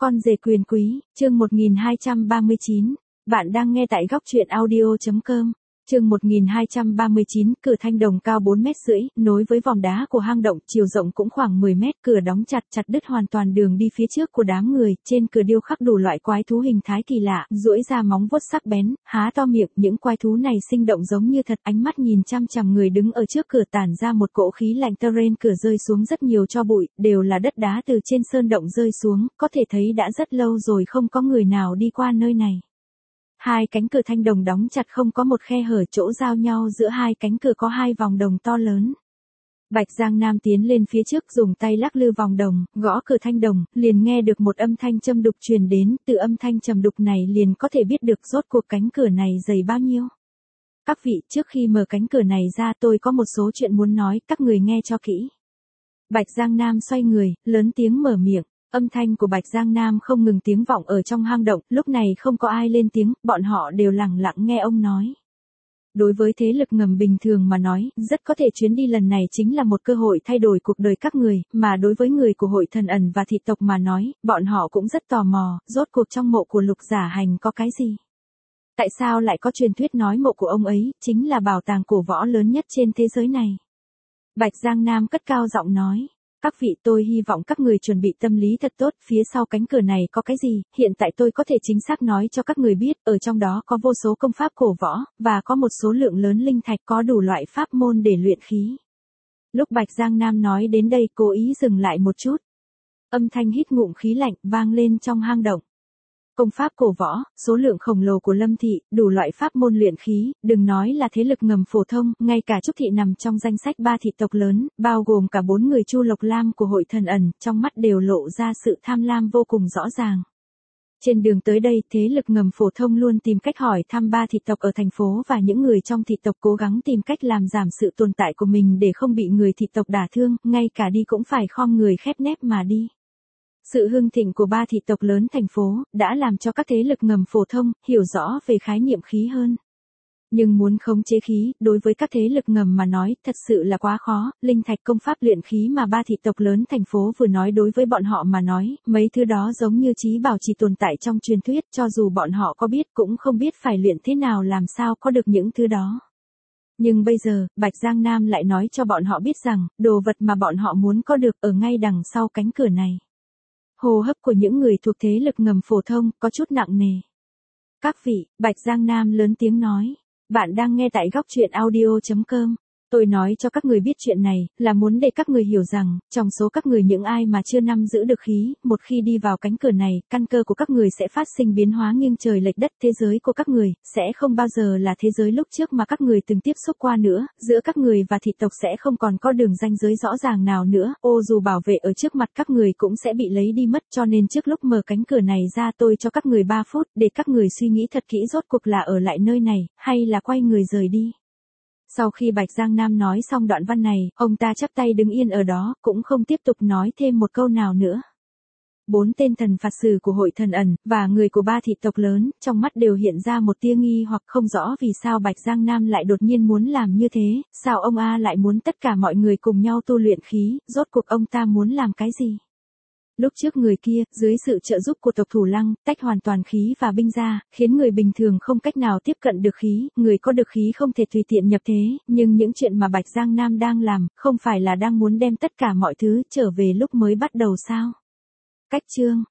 Con rể quyền quý, chương 1239. Bạn đang nghe tại góc truyện audio.com. Chương 1239, cửa thanh đồng cao 4,5 mét, nối với vòm đá của hang động, chiều rộng cũng khoảng 10 mét, cửa đóng chặt đứt hoàn toàn đường đi phía trước của đám người, trên cửa điêu khắc đủ loại quái thú hình thái kỳ lạ, duỗi ra móng vuốt sắc bén, há to miệng, những quái thú này sinh động giống như thật, ánh mắt nhìn chăm chằm người đứng ở trước cửa, tản ra một cỗ khí lạnh. Terrain cửa rơi xuống rất nhiều tro bụi, đều là đất đá từ trên sơn động rơi xuống, có thể thấy đã rất lâu rồi không có người nào đi qua nơi này. Hai cánh cửa thanh đồng đóng chặt, không có một khe hở, chỗ giao nhau giữa hai cánh cửa có hai vòng đồng to lớn. Bạch Giang Nam tiến lên phía trước, dùng tay lắc lư vòng đồng, gõ cửa thanh đồng, liền nghe được một âm thanh trầm đục truyền đến, từ âm thanh trầm đục này liền có thể biết được rốt cuộc cánh cửa này dày bao nhiêu. Các vị, trước khi mở cánh cửa này ra tôi có một số chuyện muốn nói, các người nghe cho kỹ. Bạch Giang Nam xoay người, lớn tiếng mở miệng. Âm thanh của Bạch Giang Nam không ngừng tiếng vọng ở trong hang động, lúc này không có ai lên tiếng, bọn họ đều lặng lặng nghe ông nói. Đối với thế lực ngầm bình thường mà nói, rất có thể chuyến đi lần này chính là một cơ hội thay đổi cuộc đời các người, mà đối với người của hội thần ẩn và thị tộc mà nói, bọn họ cũng rất tò mò, rốt cuộc trong mộ của Lục Giả Hành có cái gì? Tại sao lại có truyền thuyết nói mộ của ông ấy, chính là bảo tàng cổ võ lớn nhất trên thế giới này? Bạch Giang Nam cất cao giọng nói. Các vị, tôi hy vọng các người chuẩn bị tâm lý thật tốt, phía sau cánh cửa này có cái gì, hiện tại tôi có thể chính xác nói cho các người biết, ở trong đó có vô số công pháp cổ võ, và có một số lượng lớn linh thạch, có đủ loại pháp môn để luyện khí. Lúc Bạch Giang Nam nói đến đây, cố ý dừng lại một chút. Âm thanh hít ngụm khí lạnh vang lên trong hang động. Công pháp cổ võ, số lượng khổng lồ của Lâm thị, đủ loại pháp môn luyện khí, đừng nói là thế lực ngầm phổ thông, ngay cả Trúc thị nằm trong danh sách 3 thị tộc lớn, bao gồm cả 4 người Chu Lộc Lam của hội thần ẩn, trong mắt đều lộ ra sự tham lam vô cùng rõ ràng. Trên đường tới đây, thế lực ngầm phổ thông luôn tìm cách hỏi thăm 3 thị tộc ở thành phố, và những người trong thị tộc cố gắng tìm cách làm giảm sự tồn tại của mình để không bị người thị tộc đả thương, ngay cả đi cũng phải khom người khép nép mà đi. Sự hưng thịnh của 3 thị tộc lớn thành phố, đã làm cho các thế lực ngầm phổ thông, hiểu rõ về khái niệm khí hơn. Nhưng muốn khống chế khí, đối với các thế lực ngầm mà nói, thật sự là quá khó, linh thạch công pháp luyện khí mà 3 thị tộc lớn thành phố vừa nói đối với bọn họ mà nói, mấy thứ đó giống như trí bảo chỉ tồn tại trong truyền thuyết, cho dù bọn họ có biết cũng không biết phải luyện thế nào làm sao có được những thứ đó. Nhưng bây giờ, Bạch Giang Nam lại nói cho bọn họ biết rằng, đồ vật mà bọn họ muốn có được ở ngay đằng sau cánh cửa này. Hô hấp của những người thuộc thế lực ngầm phổ thông có chút nặng nề. Các vị, Bạch Giang Nam lớn tiếng nói. Bạn đang nghe tại góc truyện audio.com. Tôi nói cho các người biết chuyện này, là muốn để các người hiểu rằng, trong số các người những ai mà chưa nắm giữ được khí, một khi đi vào cánh cửa này, căn cơ của các người sẽ phát sinh biến hóa nghiêng trời lệch đất, thế giới của các người, sẽ không bao giờ là thế giới lúc trước mà các người từng tiếp xúc qua nữa, giữa các người và thị tộc sẽ không còn có đường ranh giới rõ ràng nào nữa, dù bảo vệ ở trước mặt các người cũng sẽ bị lấy đi mất, cho nên trước lúc mở cánh cửa này ra tôi cho các người 3 phút, để các người suy nghĩ thật kỹ rốt cuộc là ở lại nơi này, hay là quay người rời đi. Sau khi Bạch Giang Nam nói xong đoạn văn này, ông ta chắp tay đứng yên ở đó, cũng không tiếp tục nói thêm một câu nào nữa. 4 tên thần phạt sử của hội thần ẩn, và người của 3 thị tộc lớn, trong mắt đều hiện ra một tia nghi hoặc không rõ vì sao Bạch Giang Nam lại đột nhiên muốn làm như thế, sao ông A lại muốn tất cả mọi người cùng nhau tu luyện khí, rốt cuộc ông ta muốn làm cái gì? Lúc trước người kia, dưới sự trợ giúp của tộc Thủ Lăng, tách hoàn toàn khí và binh ra, khiến người bình thường không cách nào tiếp cận được khí, người có được khí không thể tùy tiện nhập thế, nhưng những chuyện mà Bạch Giang Nam đang làm, không phải là đang muốn đem tất cả mọi thứ trở về lúc mới bắt đầu sao? Cách chương